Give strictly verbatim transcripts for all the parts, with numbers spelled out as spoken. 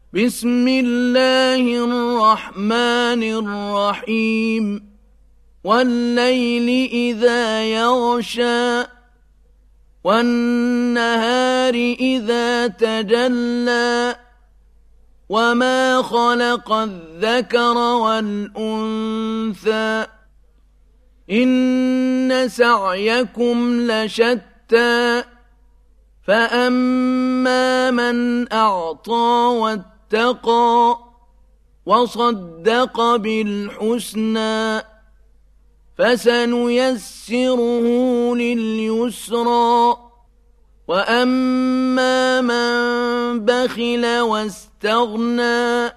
بسم الله الرحمن الرحيم والليل إذا يغشى والنهار إذا تجلى وما خلق الذكر والأنثى إن سعيكم لشتى فأما من أعطى واتقى وصدق بالحسنى فسنيسره لليسرى وأما من بخل واستغنى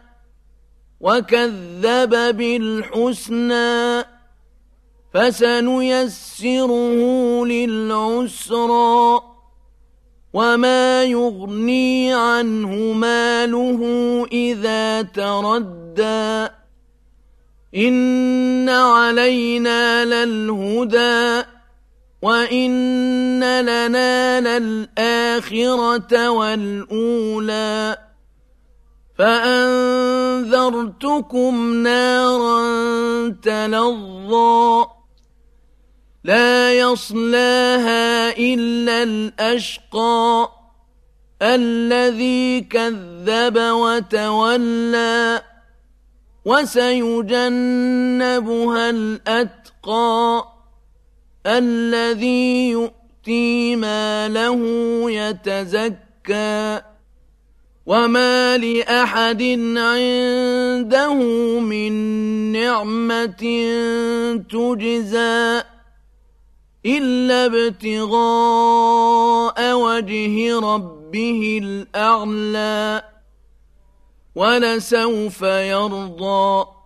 وكذب بالحسنى فسنيسره للعسرى وما يغني عنه ماله إذا تردى إن علينا للهدى وإن لنا للآخرة والأولى فأنذرتكم نارا تلظى لا يصلاها إلا الأشقى الذي كذب وتولى وسيجنبها الأتقى الذي يؤتي ماله يتزكى وما لأحد عنده من نعمة تجزى إلا ابتغاء وجه ربه الأعلى ولسوف يرضى